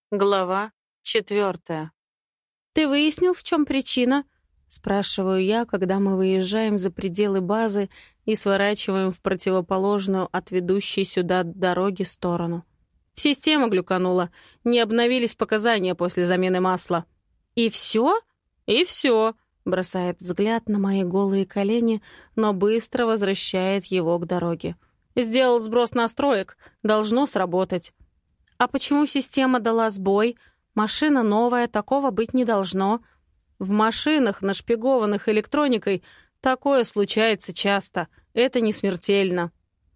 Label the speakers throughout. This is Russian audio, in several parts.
Speaker 1: Глава 4.
Speaker 2: «Ты выяснил, в чем причина?» — спрашиваю я, когда мы выезжаем за пределы базы и сворачиваем в противоположную от ведущей сюда дороги сторону.
Speaker 1: Система глюканула. Не обновились показания после замены масла.
Speaker 2: «И все?»
Speaker 1: «И все»,
Speaker 2: — бросает взгляд на мои голые колени, но быстро возвращает его к дороге.
Speaker 1: «Сделал сброс настроек. Должно сработать».
Speaker 2: «А почему система дала сбой? Машина новая, такого быть не должно».
Speaker 1: В машинах, нашпигованных электроникой, такое случается часто. Это не смертельно.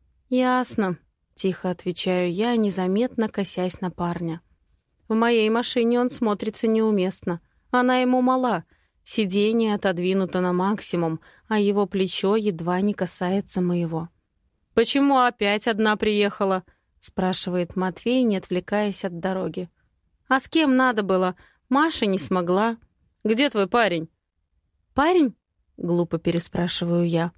Speaker 2: «Ясно», — тихо отвечаю я, незаметно косясь на парня. В моей машине он смотрится неуместно. Она ему мала. Сиденье отодвинуто на максимум, а его плечо едва не касается моего.
Speaker 1: «Почему опять одна приехала?»
Speaker 2: — спрашивает Матвей, не отвлекаясь от дороги. «А с кем надо было? Маша не смогла».
Speaker 1: «Где твой парень?»
Speaker 2: «Парень?» — глупо переспрашиваю я.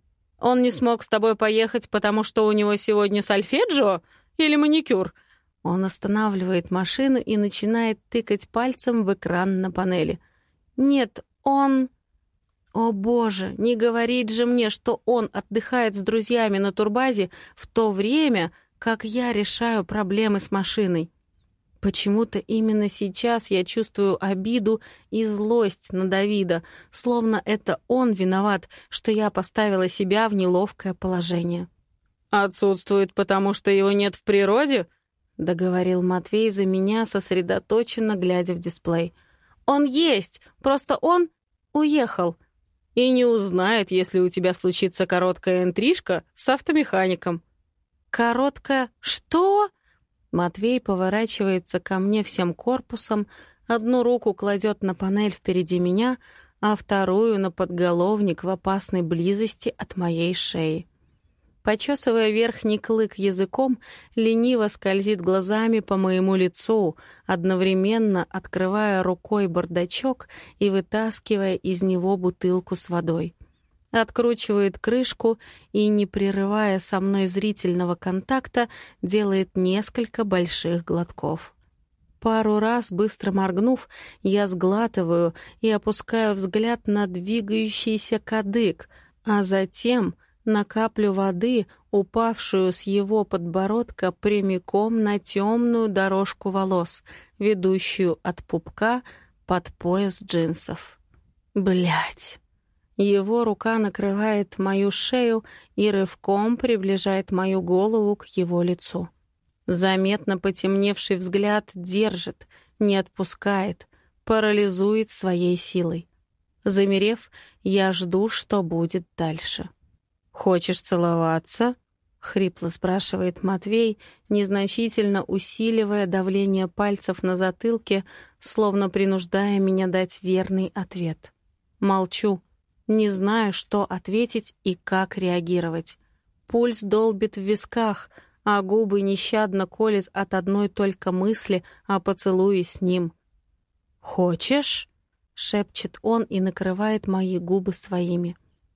Speaker 1: «Он не смог с тобой поехать, потому что у него сегодня сольфеджио или маникюр?»
Speaker 2: Он останавливает машину и начинает тыкать пальцем в экран на панели. «Нет, он...» О боже, не говорит же мне, что он отдыхает с друзьями на турбазе в то время, как я решаю проблемы с машиной. Почему-то именно сейчас я чувствую обиду и злость на Давида, словно это он виноват, что я поставила себя в неловкое положение.
Speaker 1: «Отсутствует, потому что его нет в природе?»
Speaker 2: — договорил Матвей за меня, сосредоточенно глядя в дисплей. «Он есть, просто он уехал».
Speaker 1: «И не узнает, если у тебя случится короткая интрижка с автомехаником».
Speaker 2: «Короткая... Что?» Матвей поворачивается ко мне всем корпусом, одну руку кладет на панель впереди меня, а вторую на подголовник в опасной близости от моей шеи. Почесывая верхний клык языком, лениво скользит глазами по моему лицу, одновременно открывая рукой бардачок и вытаскивая из него бутылку с водой. Откручивает крышку и, не прерывая со мной зрительного контакта, делает несколько больших глотков. Пару раз, быстро моргнув, я сглатываю и опускаю взгляд на двигающийся кадык, а затем на каплю воды, упавшую с его подбородка прямиком на темную дорожку волос, ведущую от пупка под пояс джинсов. Блядь! Его рука накрывает мою шею и рывком приближает мою голову к его лицу. Заметно потемневший взгляд держит, не отпускает, парализует своей силой. Замерев, я жду, что будет дальше. «Хочешь целоваться?» — хрипло спрашивает Матвей, незначительно усиливая давление пальцев на затылке, словно принуждая меня дать верный ответ. Молчу. Не знаю, что ответить и как реагировать. Пульс долбит в висках, а губы нещадно колет от одной только мысли о поцелуе с ним. «Хочешь?» — шепчет он и накрывает мои губы своими.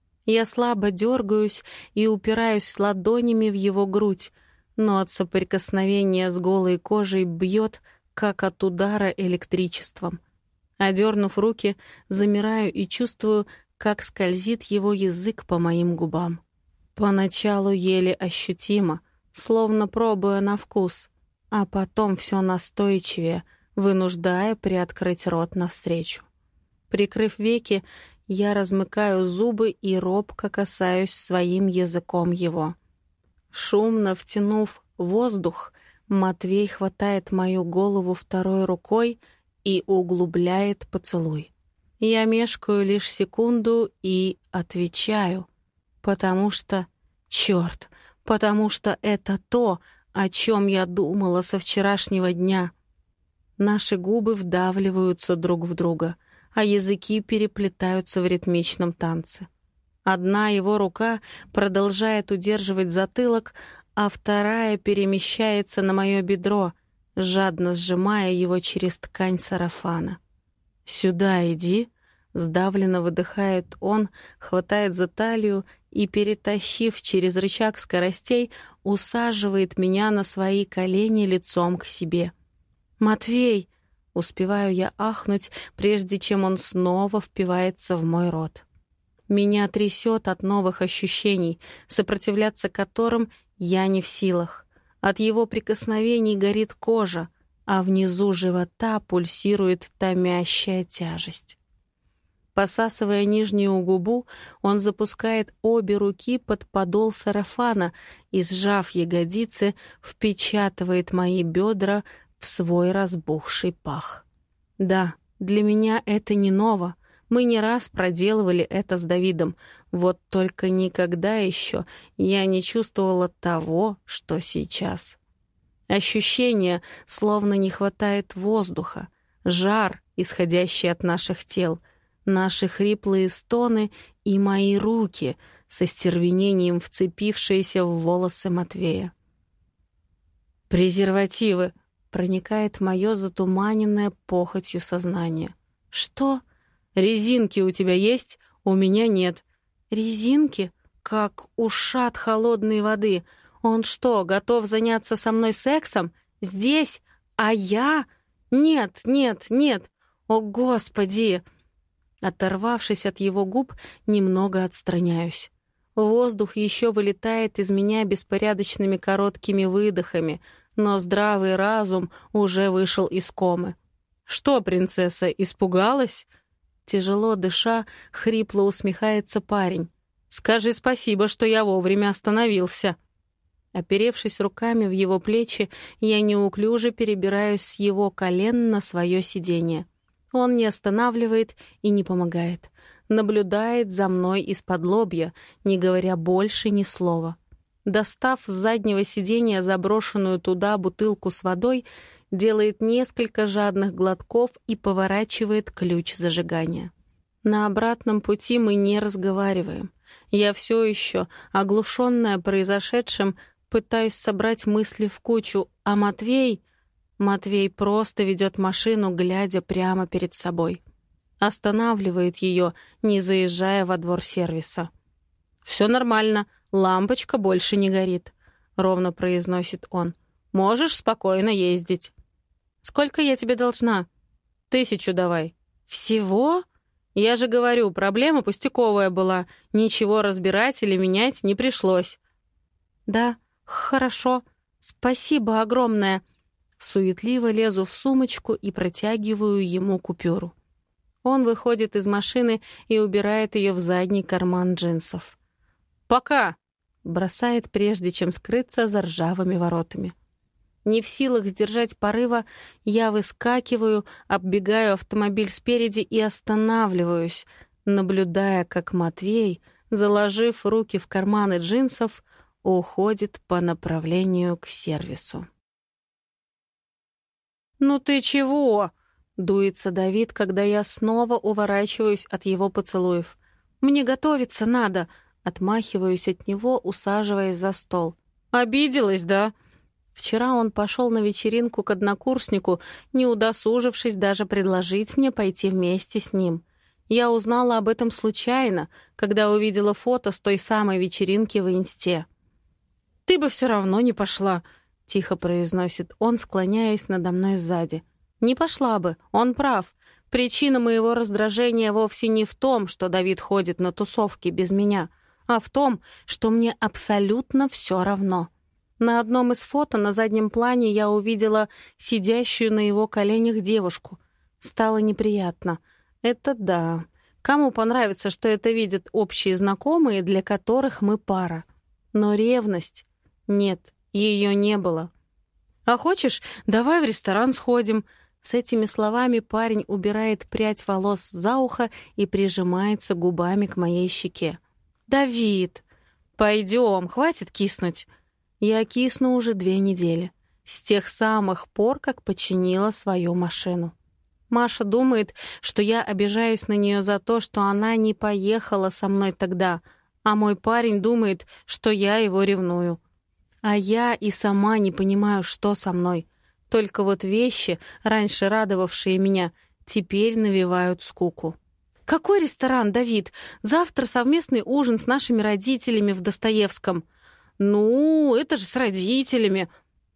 Speaker 2: Я слабо дергаюсь и упираюсь ладонями в его грудь, но от соприкосновения с голой кожей бьет, как от удара электричеством. Одернув руки, замираю и чувствую, как скользит его язык по моим губам. Поначалу еле ощутимо, словно пробуя на вкус, а потом все настойчивее, вынуждая приоткрыть рот навстречу. Прикрыв веки, я размыкаю зубы и робко касаюсь своим языком его. Шумно втянув воздух, Матвей хватает мою голову второй рукой и углубляет поцелуй. Я мешкаю лишь секунду и отвечаю, потому что... Черт, потому что это то, о чем я думала со вчерашнего дня. Наши губы вдавливаются друг в друга, а языки переплетаются в ритмичном танце. Одна его рука продолжает удерживать затылок, а вторая перемещается на мое бедро, жадно сжимая его через ткань сарафана. «Сюда иди», — сдавленно выдыхает он, хватает за талию и, перетащив через рычаг скоростей, усаживает меня на свои колени лицом к себе. «Матвей!» — успеваю я ахнуть, прежде чем он снова впивается в мой рот. Меня трясет от новых ощущений, сопротивляться которым я не в силах. От его прикосновений горит кожа, а внизу живота пульсирует томящая тяжесть. Посасывая нижнюю губу, он запускает обе руки под подол сарафана и, сжав ягодицы, впечатывает мои бедра в свой разбухший пах. Да, для меня это не ново. Мы не раз проделывали это с Давидом. Вот только никогда еще я не чувствовала того, что сейчас. Ощущение, словно не хватает воздуха, жар, исходящий от наших тел, наши хриплые стоны и мои руки, со стервенением вцепившиеся в волосы Матвея. «Презервативы!» — проникает в мое затуманенное похотью сознание. «Что? Резинки у тебя есть? У меня нет». «Резинки? Как ушат холодной воды. Он что, готов заняться со мной сексом? Здесь? А я? Нет, нет, нет! О, Господи!» Оторвавшись от его губ, немного отстраняюсь. Воздух еще вылетает из меня беспорядочными короткими выдохами, но здравый разум уже вышел из комы. «Что, принцесса, испугалась?» Тяжело дыша, хрипло усмехается парень. «Скажи спасибо, что я вовремя остановился». Оперевшись руками в его плечи, я неуклюже перебираюсь с его колен на свое сиденье. Он не останавливает и не помогает. Наблюдает за мной из-под лобья, не говоря больше ни слова. Достав с заднего сиденья заброшенную туда бутылку с водой, делает несколько жадных глотков и поворачивает ключ зажигания. На обратном пути мы не разговариваем. Я все еще, оглушенная произошедшим, пытаюсь собрать мысли в кучу, а Матвей просто ведет машину, глядя прямо перед собой. Останавливает ее, не заезжая во двор сервиса. «Все нормально, лампочка больше не горит», — ровно произносит он. «Можешь спокойно ездить». «Сколько я тебе должна?» 1000 давай». «Всего?» «Я же говорю, проблема пустяковая была. Ничего разбирать или менять не пришлось». «Да, хорошо. Спасибо огромное». Суетливо лезу в сумочку и протягиваю ему купюру. Он выходит из машины и убирает ее в задний карман джинсов. «Пока!» — бросает, прежде чем скрыться за ржавыми воротами. Не в силах сдержать порыва, я выскакиваю, оббегаю автомобиль спереди и останавливаюсь, наблюдая, как Матвей, заложив руки в карманы джинсов, уходит по направлению к сервису. «Ну ты чего?» — дуется Давид, когда я снова уворачиваюсь от его поцелуев. «Мне готовиться надо!» — отмахиваюсь от него, усаживаясь за стол. «Обиделась, да?» Вчера он пошел на вечеринку к однокурснику, не удосужившись даже предложить мне пойти вместе с ним. Я узнала об этом случайно, когда увидела фото с той самой вечеринки в Инсте. «Ты бы все равно не пошла», — тихо произносит он, склоняясь надо мной сзади. «Не пошла бы, он прав. Причина моего раздражения вовсе не в том, что Давид ходит на тусовки без меня, а в том, что мне абсолютно все равно». На одном из фото на заднем плане я увидела сидящую на его коленях девушку. Стало неприятно. Это да. Кому понравится, что это видят общие знакомые, для которых мы пара? Но ревность? Нет, ее не было. «А хочешь, давай в ресторан сходим?» С этими словами парень убирает прядь волос за ухо и прижимается губами к моей щеке. «Давид!» «Пойдем, хватит киснуть!» Я кисну уже 2 недели, с тех самых пор, как починила свою машину. Маша думает, что я обижаюсь на нее за то, что она не поехала со мной тогда, а мой парень думает, что я его ревную. А я и сама не понимаю, что со мной. Только вот вещи, раньше радовавшие меня, теперь навевают скуку. «Какой ресторан, Давид? Завтра совместный ужин с нашими родителями в Достоевском». «Ну, это же с родителями».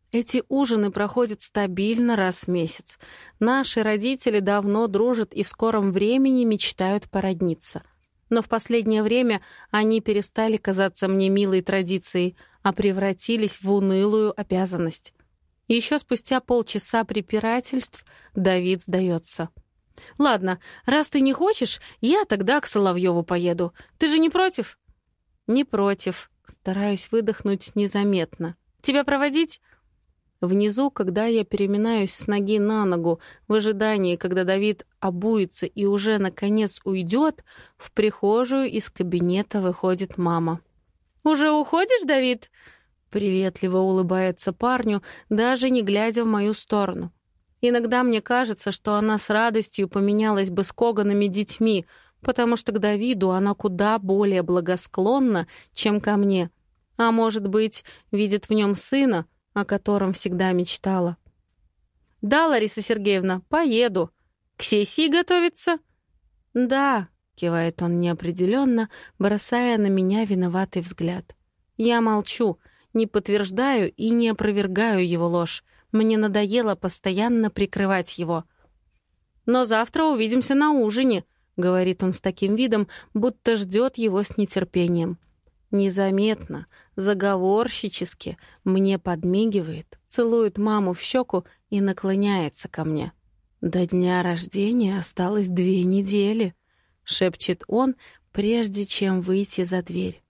Speaker 2: Эти ужины проходят стабильно раз в месяц. Наши родители давно дружат и в скором времени мечтают породниться. Но в последнее время они перестали казаться мне милой традицией, а превратились в унылую обязанность. Еще спустя полчаса препирательств Давид сдается. «Ладно, раз ты не хочешь, я тогда к Соловьеву поеду. Ты же не против?» «Не против». Стараюсь выдохнуть незаметно. «Тебя проводить?» Внизу, когда я переминаюсь с ноги на ногу в ожидании, когда Давид обуется и уже, наконец, уйдет, в прихожую из кабинета выходит мама. «Уже уходишь, Давид?» Приветливо улыбается парню, даже не глядя в мою сторону. Иногда мне кажется, что она с радостью поменялась бы с Коганами детьми, потому что к Давиду она куда более благосклонна, чем ко мне. А может быть, видит в нем сына, о котором всегда мечтала. «Да, Лариса Сергеевна, поеду. К сессии готовиться?» «Да», — кивает он неопределенно, бросая на меня виноватый взгляд. Я молчу, не подтверждаю и не опровергаю его ложь. Мне надоело постоянно прикрывать его. «Но завтра увидимся на ужине», — говорит он с таким видом, будто ждет его с нетерпением. Незаметно, заговорщически мне подмигивает, целует маму в щеку и наклоняется ко мне. «До дня рождения осталось 2 недели», — шепчет он, прежде чем выйти за дверь.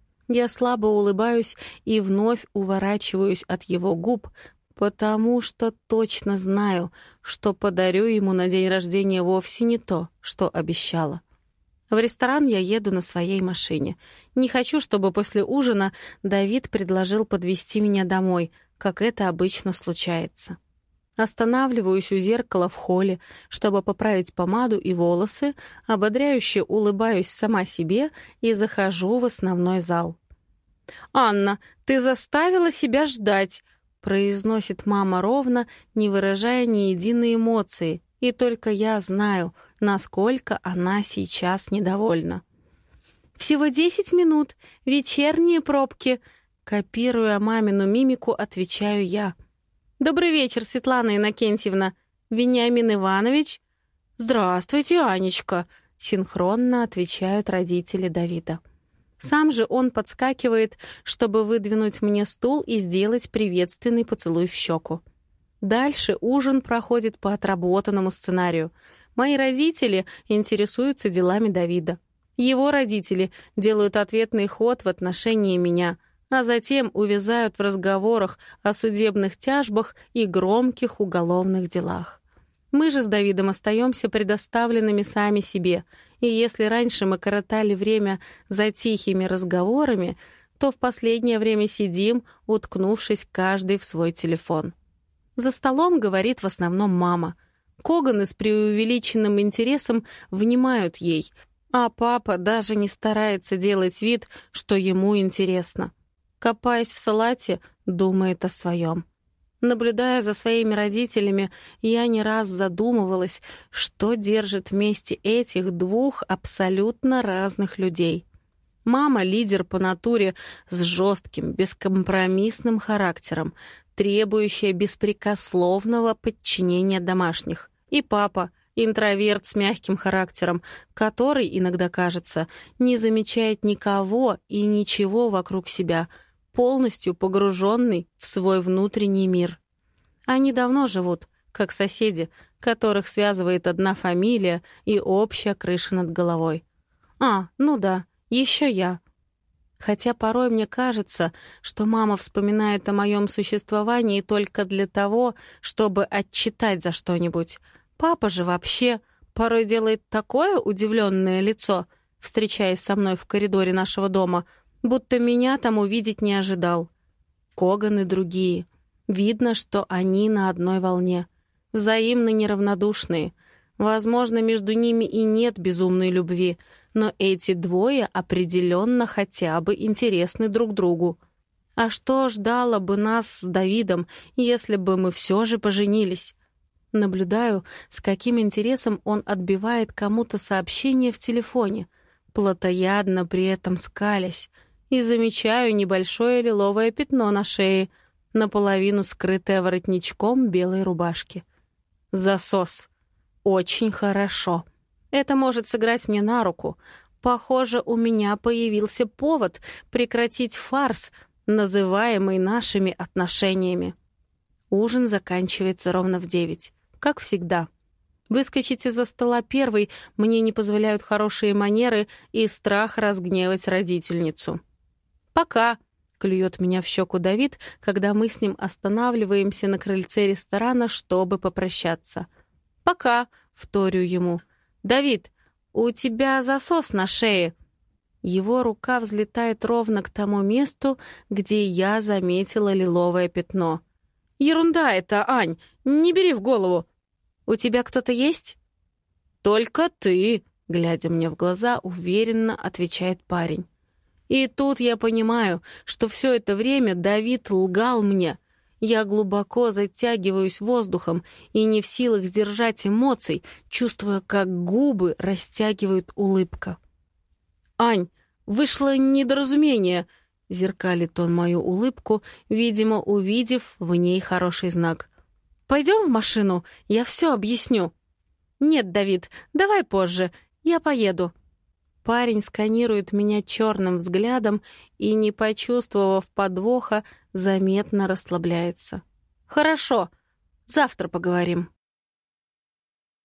Speaker 2: Я слабо улыбаюсь и вновь уворачиваюсь от его губ, потому что точно знаю, что подарю ему на день рождения вовсе не то, что обещала. В ресторан я еду на своей машине. Не хочу, чтобы после ужина Давид предложил подвезти меня домой, как это обычно случается. Останавливаюсь у зеркала в холле, чтобы поправить помаду и волосы, ободряюще улыбаюсь сама себе и захожу в основной зал. «Анна, ты заставила себя ждать!» произносит мама ровно, не выражая ни единой эмоции, и только я знаю, насколько она сейчас недовольна. «Всего 10 минут, вечерние пробки», копируя мамину мимику, отвечаю я. «Добрый вечер, Светлана Иннокентьевна. Вениамин Иванович?» «Здравствуйте, Анечка», синхронно отвечают родители Давида. Сам же он подскакивает, чтобы выдвинуть мне стул и сделать приветственный поцелуй в щеку. Дальше ужин проходит по отработанному сценарию. Мои родители интересуются делами Давида. Его родители делают ответный ход в отношении меня, а затем увязают в разговорах о судебных тяжбах и громких уголовных делах. Мы же с Давидом остаемся предоставленными сами себе, и если раньше мы коротали время за тихими разговорами, то в последнее время сидим, уткнувшись каждый в свой телефон. За столом говорит в основном мама. Коганы с преувеличенным интересом внимают ей, а папа даже не старается делать вид, что ему интересно. Копаясь в салате, думает о своем. Наблюдая за своими родителями, я не раз задумывалась, что держит вместе этих 2 абсолютно разных людей. Мама — лидер по натуре с жестким, бескомпромиссным характером, требующая беспрекословного подчинения домашних. И папа — интроверт с мягким характером, который, иногда кажется, не замечает никого и ничего вокруг себя, полностью погруженный в свой внутренний мир. Они давно живут, как соседи, которых связывает одна фамилия и общая крыша над головой. Ну да, еще я. Хотя порой мне кажется, что мама вспоминает о моем существовании только для того, чтобы отчитать за что-нибудь. Папа же вообще порой делает такое удивленное лицо, встречаясь со мной в коридоре нашего дома, будто меня там увидеть не ожидал. Коганы другие. Видно, что они на одной волне. Взаимно неравнодушные. Возможно, между ними и нет безумной любви, но эти 2 определенно хотя бы интересны друг другу. А что ждало бы нас с Давидом, если бы мы все же поженились? Наблюдаю, с каким интересом он отбивает кому-то сообщение в телефоне, плотоядно при этом скалясь, и замечаю небольшое лиловое пятно на шее. наполовину скрытая воротничком белой рубашки. Засос. Очень хорошо. Это может сыграть мне на руку. Похоже, у меня появился повод прекратить фарс, называемый нашими отношениями. Ужин заканчивается ровно в 9, как всегда. Выскочить из-за стола первой мне не позволяют хорошие манеры и страх разгневать родительницу. «Пока», — клюет меня в щеку Давид, когда мы с ним останавливаемся на крыльце ресторана, чтобы попрощаться. «Пока», — вторю ему. «Давид, у тебя засос на шее». Его рука взлетает ровно к тому месту, где я заметила лиловое пятно. «Ерунда это, Ань, не бери в голову. У тебя кто-то есть?» «Только ты», — глядя мне в глаза, уверенно отвечает парень. И тут я понимаю, что все это время Давид лгал мне. Я глубоко затягиваюсь воздухом и не в силах сдержать эмоций, чувствуя, как губы растягивает улыбка. «Ань, вышло недоразумение», — зеркалит он мою улыбку, видимо, увидев в ней хороший знак. «Пойдем в машину, я все объясню». «Нет, Давид, давай позже, я поеду». Парень сканирует меня черным взглядом и, не почувствовав подвоха, заметно расслабляется. «Хорошо, завтра поговорим».